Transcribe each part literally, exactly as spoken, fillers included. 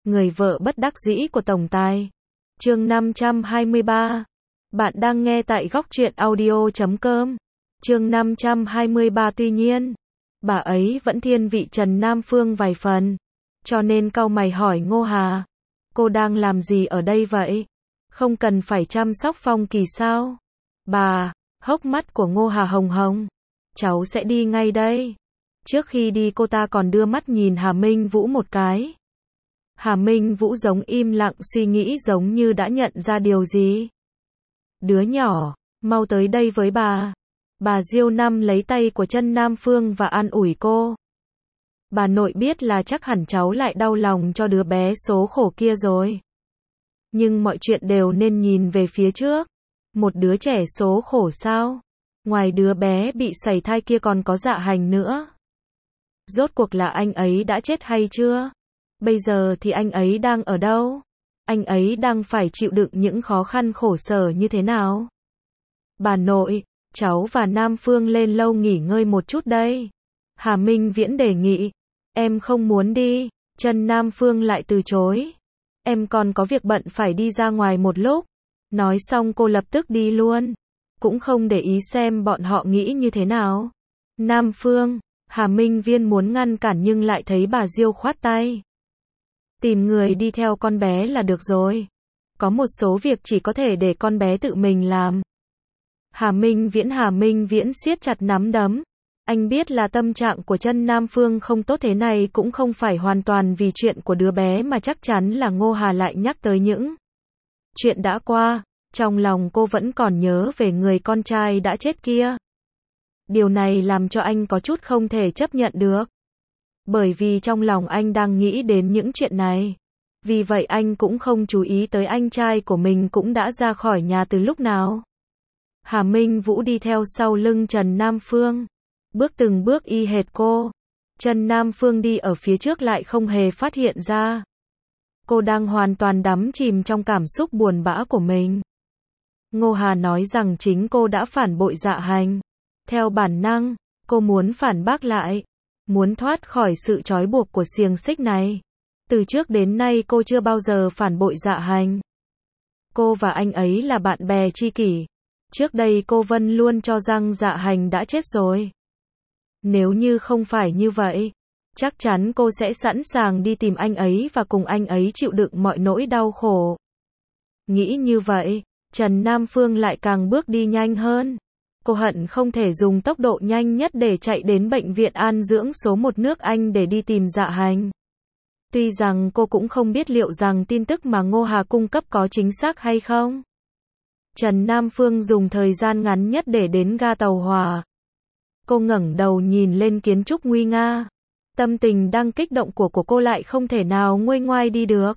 Người vợ bất đắc dĩ của tổng tài. Chương năm trăm hai mươi ba. Bạn đang nghe tại góc truyện audio chấm com. Chương năm trăm hai mươi ba. Tuy nhiên, bà ấy vẫn thiên vị Trần Nam Phương vài phần, cho nên cau mày hỏi Ngô Hà, cô đang làm gì ở đây vậy? Không cần phải chăm sóc Phong Kỳ sao? Bà, hốc mắt của Ngô Hà hồng hồng. Cháu sẽ đi ngay đây. Trước khi đi cô ta còn đưa mắt nhìn Hà Minh Vũ một cái. Hà Minh Vũ giống im lặng suy nghĩ, giống như đã nhận ra điều gì. Đứa nhỏ, mau tới đây với bà. Bà Diêu Năm lấy tay của Trần Nam Phương và an ủi cô. Bà nội biết là chắc hẳn cháu lại đau lòng cho đứa bé số khổ kia rồi. Nhưng mọi chuyện đều nên nhìn về phía trước. Một đứa trẻ số khổ sao? Ngoài đứa bé bị sảy thai kia còn có Dạ Hành nữa. Rốt cuộc là anh ấy đã chết hay chưa? Bây giờ thì anh ấy đang ở đâu? Anh ấy đang phải chịu đựng những khó khăn khổ sở như thế nào? Bà nội, cháu và Nam Phương lên lâu nghỉ ngơi một chút đây. Hà Minh Viễn đề nghị. Em không muốn đi. Trần Nam Phương lại từ chối. Em còn có việc bận phải đi ra ngoài một lúc. Nói xong cô lập tức đi luôn. Cũng không để ý xem bọn họ nghĩ như thế nào. Nam Phương, Hà Minh Viễn muốn ngăn cản nhưng lại thấy bà Diêu khoát tay. Tìm người đi theo con bé là được rồi. Có một số việc chỉ có thể để con bé tự mình làm. Hà Minh Viễn Hà Minh Viễn siết chặt nắm đấm. Anh biết là tâm trạng của Trần Nam Phương không tốt, thế này cũng không phải hoàn toàn vì chuyện của đứa bé mà chắc chắn là Ngô Hà lại nhắc tới những chuyện đã qua. Trong lòng cô vẫn còn nhớ về người con trai đã chết kia. Điều này làm cho anh có chút không thể chấp nhận được. Bởi vì trong lòng anh đang nghĩ đến những chuyện này. Vì vậy anh cũng không chú ý tới anh trai của mình cũng đã ra khỏi nhà từ lúc nào. Hà Minh Vũ đi theo sau lưng Trần Nam Phương. Bước từng bước y hệt cô. Trần Nam Phương đi ở phía trước lại không hề phát hiện ra. Cô đang hoàn toàn đắm chìm trong cảm xúc buồn bã của mình. Ngô Hà nói rằng chính cô đã phản bội Dạ Hành. Theo bản năng, cô muốn phản bác lại. Muốn thoát khỏi sự trói buộc của xiềng xích này. Từ trước đến nay cô chưa bao giờ phản bội Dạ Hành. Cô và anh ấy là bạn bè tri kỷ. Trước đây cô Vân luôn cho rằng Dạ Hành đã chết rồi. Nếu như không phải như vậy, chắc chắn cô sẽ sẵn sàng đi tìm anh ấy và cùng anh ấy chịu đựng mọi nỗi đau khổ. Nghĩ như vậy, Trần Nam Phương lại càng bước đi nhanh hơn. Cô hận không thể dùng tốc độ nhanh nhất để chạy đến bệnh viện an dưỡng số một nước Anh để đi tìm Dạ Hành. Tuy rằng cô cũng không biết liệu rằng tin tức mà Ngô Hà cung cấp có chính xác hay không. Trần Nam Phương dùng thời gian ngắn nhất để đến ga tàu hỏa. Cô ngẩng đầu nhìn lên kiến trúc nguy nga. Tâm tình đang kích động của của cô lại không thể nào nguôi ngoai đi được.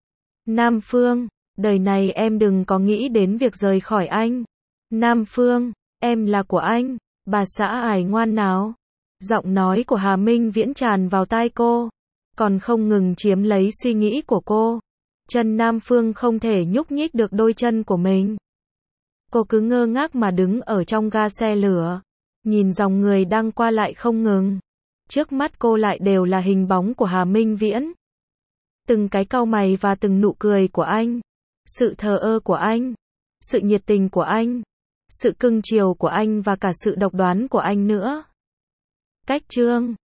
Nam Phương, đời này em đừng có nghĩ đến việc rời khỏi anh. Nam Phương, em là của anh. Bà xã ải ngoan nào. Giọng nói của Hà Minh Viễn tràn vào tai cô. Còn không ngừng chiếm lấy suy nghĩ của cô. Trần Nam Phương không thể nhúc nhích được đôi chân của mình. Cô cứ ngơ ngác mà đứng ở trong ga xe lửa. Nhìn dòng người đang qua lại không ngừng. Trước mắt cô lại đều là hình bóng của Hà Minh Viễn. Từng cái cau mày và từng nụ cười của anh. Sự thờ ơ của anh. Sự nhiệt tình của anh. Sự cưng chiều của anh và cả sự độc đoán của anh nữa. Cách chương